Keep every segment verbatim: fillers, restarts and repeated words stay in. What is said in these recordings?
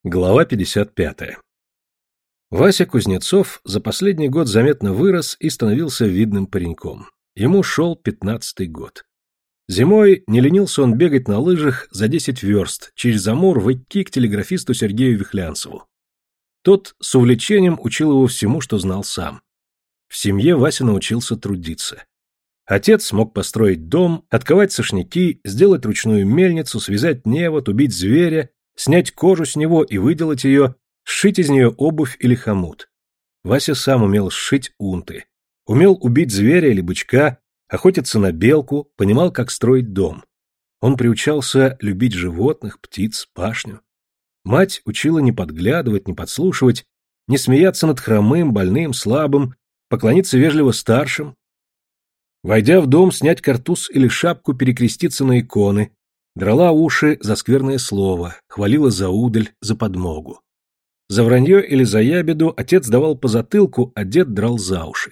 Глава пятьдесят пятая. Вася Кузнецов за последний год заметно вырос и становился видным пареньком. Ему шел пятнадцатый год. Зимой не ленился он бегать на лыжах за десять верст через Амур в идти к телеграфисту Сергею Вихлянцеву. Тот с увлечением учил его всему, что знал сам. В семье Вася научился трудиться. Отец смог построить дом, отковать сошняки, сделать ручную мельницу, связать невод, убить зверя, снять кожу с него и выделать ее, сшить из нее обувь или хомут. Вася сам умел сшить унты. Умел убить зверя или бычка, охотиться на белку, понимал, как строить дом. Он приучался любить животных, птиц, пашню. Мать учила не подглядывать, не подслушивать, не смеяться над хромым, больным, слабым, поклониться вежливо старшим. Войдя в дом, снять картуз или шапку, перекреститься на иконы, драла уши за скверное слово, хвалила за удаль, за подмогу. За вранье или за ябеду отец давал по затылку, а дед драл за уши.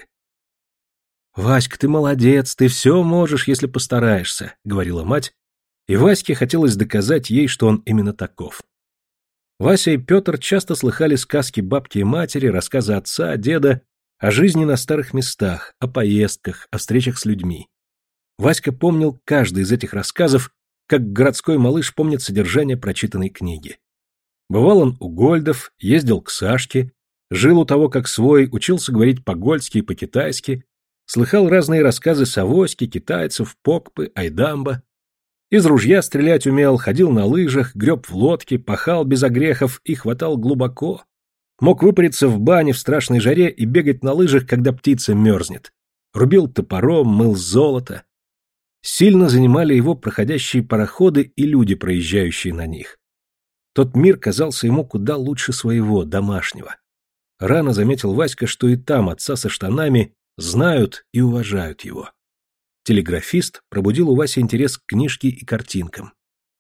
«Васька, ты молодец, ты все можешь, если постараешься», — говорила мать, и Ваське хотелось доказать ей, что он именно таков. Вася и Петр часто слыхали сказки бабки и матери, рассказы отца, деда о жизни на старых местах, о поездках, о встречах с людьми. Васька помнил каждый из этих рассказов, как городской малыш помнит содержание прочитанной книги. Бывал он у Гольдов, ездил к Сашке, жил у того как свой, учился говорить по-гольски и по-китайски, слыхал разные рассказы Савоськи, китайцев, Покпы, Айдамба. Из ружья стрелять умел, ходил на лыжах, греб в лодке, пахал без огрехов и хватал глубоко. Мог выпариться в бане в страшной жаре и бегать на лыжах, когда птица мерзнет. Рубил топором, мыл золото. Сильно занимали его проходящие пароходы и люди, проезжающие на них. Тот мир казался ему куда лучше своего, домашнего. Рано заметил Васька, что и там отца со штанами знают и уважают его. Телеграфист пробудил у Васи интерес к книжке и картинкам.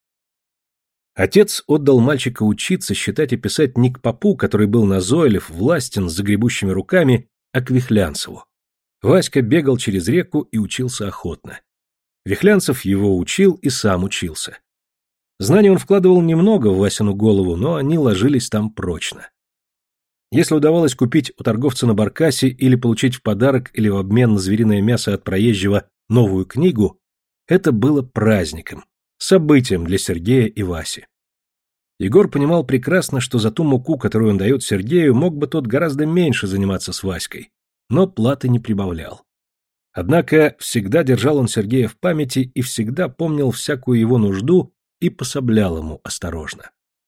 Отец отдал мальчика учиться, считать и писать не к попу, который был назойлив, властен, с загребущими руками, а к Вихлянцеву. Васька бегал через реку и учился охотно. Вихлянцев его учил и сам учился. Знаний он вкладывал немного в Васину голову, но они ложились там прочно. Если удавалось купить у торговца на баркасе или получить в подарок или в обмен на звериное мясо от проезжего новую книгу, это было праздником, событием для Сергея и Васи. Егор понимал прекрасно, что за ту муку, которую он дает Сергею, мог бы тот гораздо меньше заниматься с Васькой, но платы не прибавлял. Однако всегда держал он Сергея в памяти и всегда помнил всякую его нужду и пособлял ему осторожно.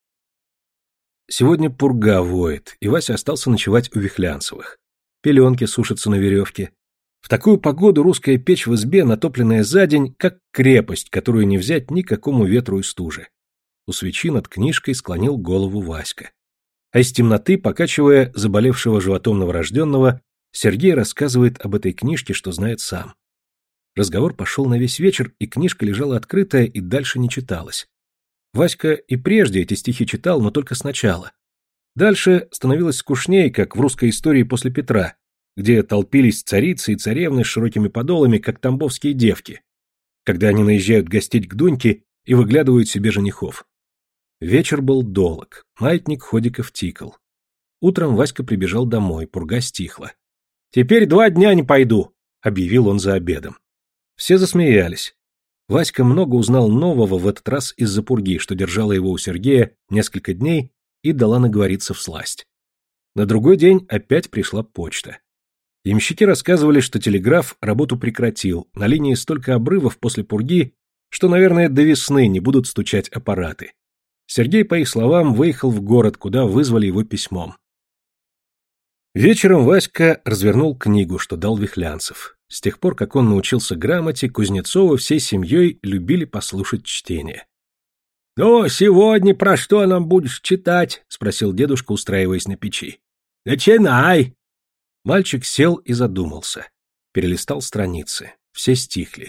Сегодня пурга воет, и Вася остался ночевать у Вихлянцевых. Пеленки сушатся на веревке. В такую погоду русская печь в избе, натопленная за день, как крепость, которую не взять никакому ветру и стуже. У свечи над книжкой склонил голову Васька. А из темноты, покачивая заболевшего животом новорожденного, Сергей рассказывает об этой книжке, что знает сам. Разговор пошел на весь вечер, и книжка лежала открытая и дальше не читалась. Васька и прежде эти стихи читал, но только сначала. Дальше становилось скучнее, как в русской истории после Петра, где толпились царицы и царевны с широкими подолами, как тамбовские девки, когда они наезжают гостить к Дуньке и выглядывают себе женихов. Вечер был долг, маятник ходиков тикал. Утром Васька прибежал домой, пурга стихла. «Теперь два дня не пойду», — объявил он за обедом. Все засмеялись. Васька много узнал нового в этот раз из-за пурги, что держала его у Сергея несколько дней и дала наговориться всласть. На другой день опять пришла почта. Ямщики рассказывали, что телеграф работу прекратил, на линии столько обрывов после пурги, что, наверное, до весны не будут стучать аппараты. Сергей, по их словам, выехал в город, куда вызвали его письмом. Вечером Васька развернул книгу, что дал Вихлянцев. С тех пор, как он научился грамоте, Кузнецова всей семьей любили послушать чтение. — Ну, сегодня про что нам будешь читать? — спросил дедушка, устраиваясь на печи. — Начинай! Мальчик сел и задумался. Перелистал страницы. Все стихли.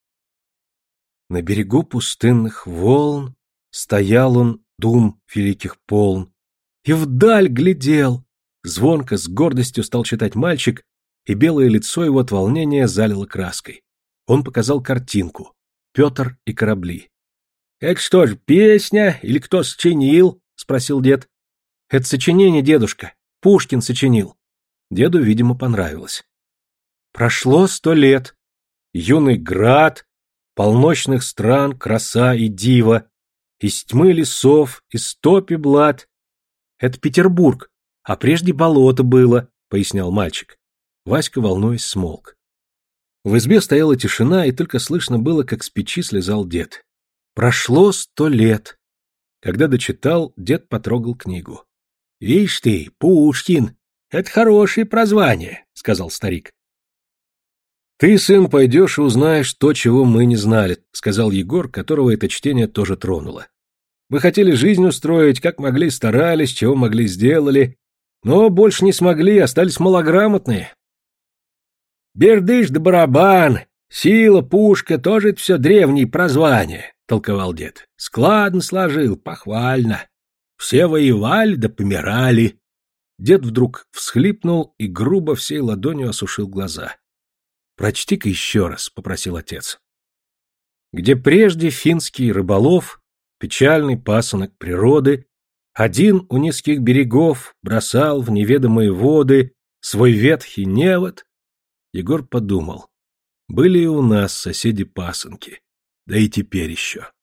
На берегу пустынных волн стоял он, дум великих полн, и вдаль глядел. Звонко, с гордостью стал читать мальчик, и белое лицо его от волнения залило краской. Он показал картинку. Петр и корабли. — Это что ж, песня или кто сочинил? — спросил дед. Это сочинение, дедушка. Пушкин сочинил. Деду, видимо, понравилось. Прошло сто лет. Юный град, полночных стран, краса и диво, из тьмы лесов, из топи блат. Это Петербург, а прежде болото было, пояснял мальчик. Васька, волнуясь, смолк. В избе стояла тишина, и только слышно было, как с печи слезал дед. Прошло сто лет. Когда дочитал, дед потрогал книгу. — Вишь ты, Пушкин, это хорошее прозвание, — сказал старик. — Ты, сын, пойдешь и узнаешь то, чего мы не знали, — сказал Егор, которого это чтение тоже тронуло. Мы хотели жизнь устроить, как могли старались, чего могли сделали, но больше не смогли, остались малограмотные. Бердыш да барабан, сила, пушка, тоже это все древние прозвания, — толковал дед. Складно сложил, похвально. Все воевали да помирали. Дед вдруг всхлипнул и грубо всей ладонью осушил глаза. — Прочти-ка еще раз, — попросил отец. Где прежде финский рыболов, печальный пасынок природы, один у низких берегов бросал в неведомые воды свой ветхий невод, Егор подумал, были и у нас соседи-пасынки, да и теперь еще.